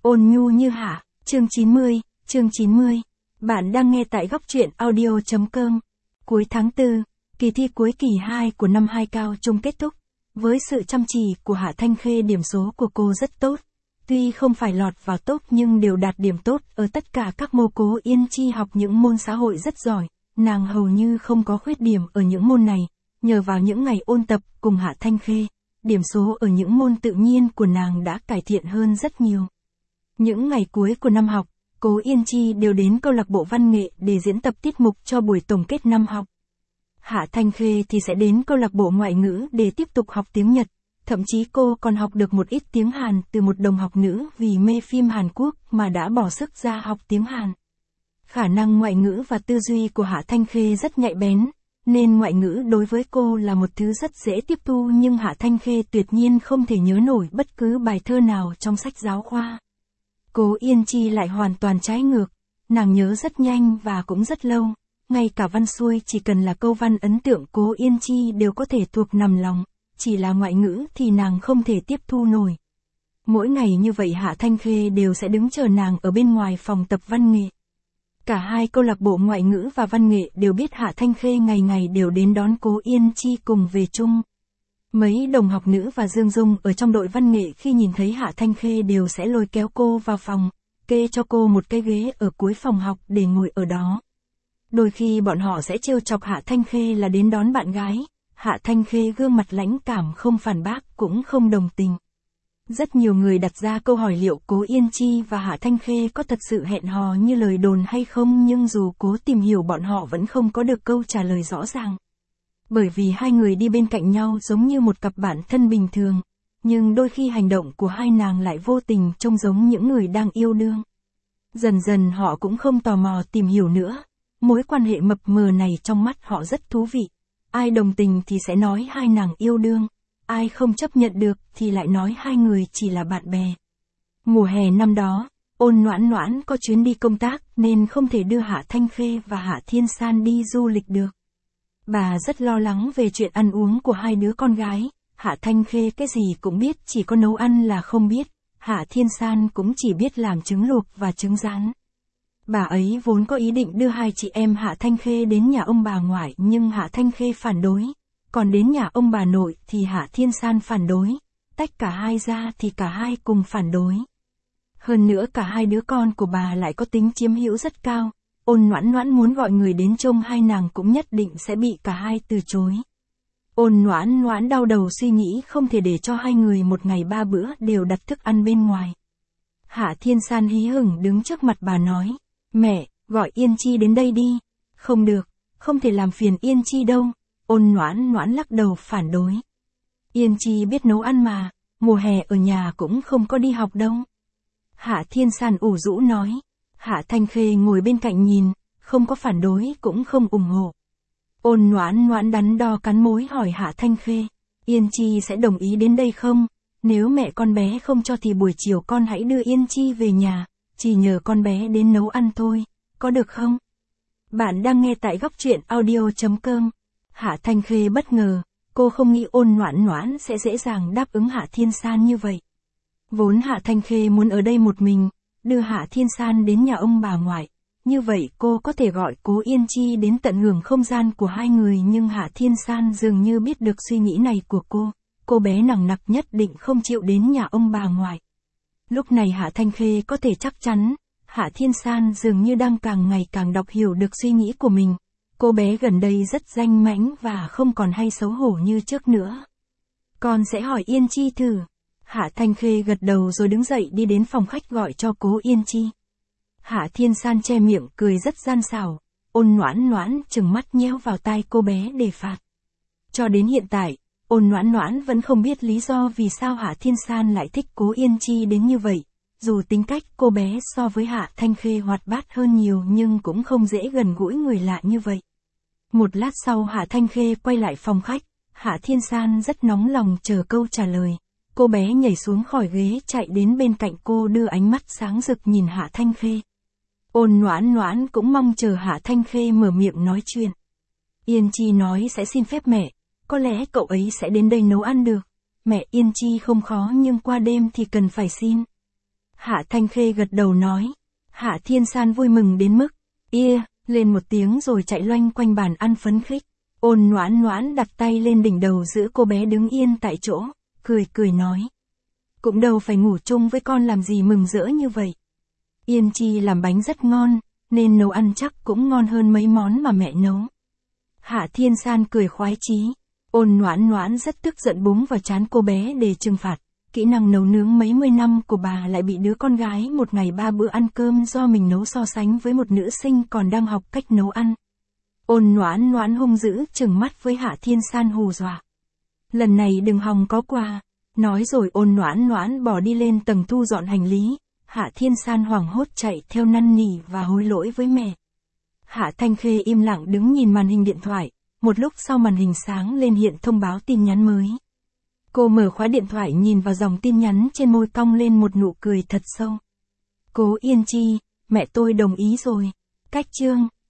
Ôn nhu như hạ, chương 90. Bạn đang nghe tại góc truyện audio.com. Cuối tháng 4, kỳ thi cuối kỳ 2 của năm 2 cao trung kết thúc. Với sự chăm chỉ của Hạ Thanh Khê, điểm số của cô rất tốt. Tuy không phải lọt vào top nhưng đều đạt điểm tốt ở tất cả các môn. Cố Yên Chi học những môn xã hội rất giỏi, nàng hầu như không có khuyết điểm ở những môn này. Nhờ vào những ngày ôn tập cùng Hạ Thanh Khê, điểm số ở những môn tự nhiên của nàng đã cải thiện hơn rất nhiều. Những ngày cuối của năm học, Cố Yên Chi đều đến câu lạc bộ văn nghệ để diễn tập tiết mục cho buổi tổng kết năm học. Hạ Thanh Khê thì sẽ đến câu lạc bộ ngoại ngữ để tiếp tục học tiếng Nhật, thậm chí cô còn học được một ít tiếng Hàn từ một đồng học nữ vì mê phim Hàn Quốc mà đã bỏ sức ra học tiếng Hàn. Khả năng ngoại ngữ và tư duy của Hạ Thanh Khê rất nhạy bén, nên ngoại ngữ đối với cô là một thứ rất dễ tiếp thu, nhưng Hạ Thanh Khê tuyệt nhiên không thể nhớ nổi bất cứ bài thơ nào trong sách giáo khoa. Cố Yên Chi lại hoàn toàn trái ngược, nàng nhớ rất nhanh và cũng rất lâu, ngay cả văn xuôi chỉ cần là câu văn ấn tượng Cố Yên Chi đều có thể thuộc nằm lòng, chỉ là ngoại ngữ thì nàng không thể tiếp thu nổi. Mỗi ngày như vậy Hạ Thanh Khê đều sẽ đứng chờ nàng ở bên ngoài phòng tập văn nghệ. Cả hai câu lạc bộ ngoại ngữ và văn nghệ đều biết Hạ Thanh Khê ngày ngày đều đến đón Cố Yên Chi cùng về chung. Mấy đồng học nữ và Dương Dung ở trong đội văn nghệ khi nhìn thấy Hạ Thanh Khê đều sẽ lôi kéo cô vào phòng, kê cho cô một cái ghế ở cuối phòng học để ngồi ở đó. Đôi khi bọn họ sẽ trêu chọc Hạ Thanh Khê là đến đón bạn gái, Hạ Thanh Khê gương mặt lãnh cảm không phản bác cũng không đồng tình. Rất nhiều người đặt ra câu hỏi liệu Cố Yên Chi và Hạ Thanh Khê có thật sự hẹn hò như lời đồn hay không, nhưng dù cố tìm hiểu bọn họ vẫn không có được câu trả lời rõ ràng. Bởi vì hai người đi bên cạnh nhau giống như một cặp bạn thân bình thường, nhưng đôi khi hành động của hai nàng lại vô tình trông giống những người đang yêu đương. Dần dần họ cũng không tò mò tìm hiểu nữa, mối quan hệ mập mờ này trong mắt họ rất thú vị. Ai đồng tình thì sẽ nói hai nàng yêu đương, ai không chấp nhận được thì lại nói hai người chỉ là bạn bè. Mùa hè năm đó, Ôn Noãn Noãn có chuyến đi công tác nên không thể đưa Hạ Thanh Khê và Hạ Thiên San đi du lịch được. Bà rất lo lắng về chuyện ăn uống của hai đứa con gái, Hạ Thanh Khê cái gì cũng biết, chỉ có nấu ăn là không biết, Hạ Thiên San cũng chỉ biết làm trứng luộc và trứng rán. Bà ấy vốn có ý định đưa hai chị em Hạ Thanh Khê đến nhà ông bà ngoại nhưng Hạ Thanh Khê phản đối, còn đến nhà ông bà nội thì Hạ Thiên San phản đối, tách cả hai ra thì cả hai cùng phản đối. Hơn nữa cả hai đứa con của bà lại có tính chiếm hữu rất cao. Ôn Noãn Noãn muốn gọi người đến trông hai nàng cũng nhất định sẽ bị cả hai từ chối. Ôn Noãn Noãn đau đầu suy nghĩ không thể để cho hai người một ngày 3 bữa đều đặt thức ăn bên ngoài. Hạ Thiên San hí hửng đứng trước mặt bà nói, mẹ, gọi Yên Chi đến đây đi. Không được, không thể làm phiền Yên Chi đâu. Ôn Noãn Noãn lắc đầu phản đối. Yên Chi biết nấu ăn mà, mùa hè ở nhà cũng không có đi học đâu. Hạ Thiên San ủ rũ nói. Hạ Thanh Khê ngồi bên cạnh nhìn, không có phản đối cũng không ủng hộ. Ôn Noãn Noãn đắn đo cắn môi hỏi Hạ Thanh Khê, Yên Chi sẽ đồng ý đến đây không? Nếu mẹ con bé không cho thì buổi chiều con hãy đưa Yên Chi về nhà, chỉ nhờ con bé đến nấu ăn thôi, có được không? Bạn đang nghe tại góc truyện audio.com. Hạ Thanh Khê bất ngờ, cô không nghĩ Ôn Noãn Noãn sẽ dễ dàng đáp ứng Hạ Thiên San như vậy. Vốn Hạ Thanh Khê muốn ở đây một mình, đưa Hạ Thiên San đến nhà ông bà ngoại, như vậy cô có thể gọi Cố Yên Chi đến tận hưởng không gian của hai người, nhưng Hạ Thiên San dường như biết được suy nghĩ này của cô bé nằng nặc nhất định không chịu đến nhà ông bà ngoại. Lúc này Hạ Thanh Khê có thể chắc chắn, Hạ Thiên San dường như đang càng ngày càng đọc hiểu được suy nghĩ của mình, cô bé gần đây rất danh mãnh và không còn hay xấu hổ như trước nữa. Con sẽ hỏi Yên Chi thử. Hạ Thanh Khê gật đầu rồi đứng dậy đi đến phòng khách gọi cho Cố Yên Chi. Hạ Thiên San che miệng cười rất gian xảo, Ôn Noãn Noãn trừng mắt nhéo vào tai cô bé để phạt. Cho đến hiện tại, Ôn Noãn Noãn vẫn không biết lý do vì sao Hạ Thiên San lại thích Cố Yên Chi đến như vậy, dù tính cách cô bé so với Hạ Thanh Khê hoạt bát hơn nhiều nhưng cũng không dễ gần gũi người lạ như vậy. Một lát sau Hạ Thanh Khê quay lại phòng khách, Hạ Thiên San rất nóng lòng chờ câu trả lời. Cô bé nhảy xuống khỏi ghế chạy đến bên cạnh cô đưa ánh mắt sáng rực nhìn Hạ Thanh Khê. Ôn Noãn Noãn cũng mong chờ Hạ Thanh Khê mở miệng nói chuyện. Yên Chi nói sẽ xin phép mẹ, có lẽ cậu ấy sẽ đến đây nấu ăn được. Mẹ Yên Chi không khó nhưng qua đêm thì cần phải xin. Hạ Thanh Khê gật đầu nói. Hạ Thiên San vui mừng đến mức, lên một tiếng rồi chạy loanh quanh bàn ăn phấn khích. Ôn Noãn Noãn đặt tay lên đỉnh đầu giữ cô bé đứng yên tại chỗ, cười nói. Cũng đâu phải ngủ chung với con làm gì mừng rỡ như vậy. Yên Chi làm bánh rất ngon, nên nấu ăn chắc cũng ngon hơn mấy món mà mẹ nấu. Hạ Thiên San cười khoái chí. Ôn Noãn Noãn rất tức giận búng vào trán cô bé để trừng phạt. Kỹ năng nấu nướng mấy mươi năm của bà lại bị đứa con gái một ngày 3 bữa ăn cơm do mình nấu so sánh với một nữ sinh còn đang học cách nấu ăn. Ôn Noãn Noãn hung dữ trừng mắt với Hạ Thiên San hù dọa. Lần này đừng hòng có quà. Nói rồi Ôn Noãn Noãn bỏ đi lên tầng thu dọn hành lý. Hạ Thiên San hoảng hốt chạy theo năn nỉ và hối lỗi với mẹ. Hạ Thanh Khê im lặng đứng nhìn màn hình điện thoại. Một lúc sau màn hình sáng lên hiện thông báo tin nhắn mới. Cô mở khóa điện thoại nhìn vào dòng tin nhắn trên môi cong lên một nụ cười thật sâu. Cố Yên Chi, mẹ tôi đồng ý rồi. Cách chương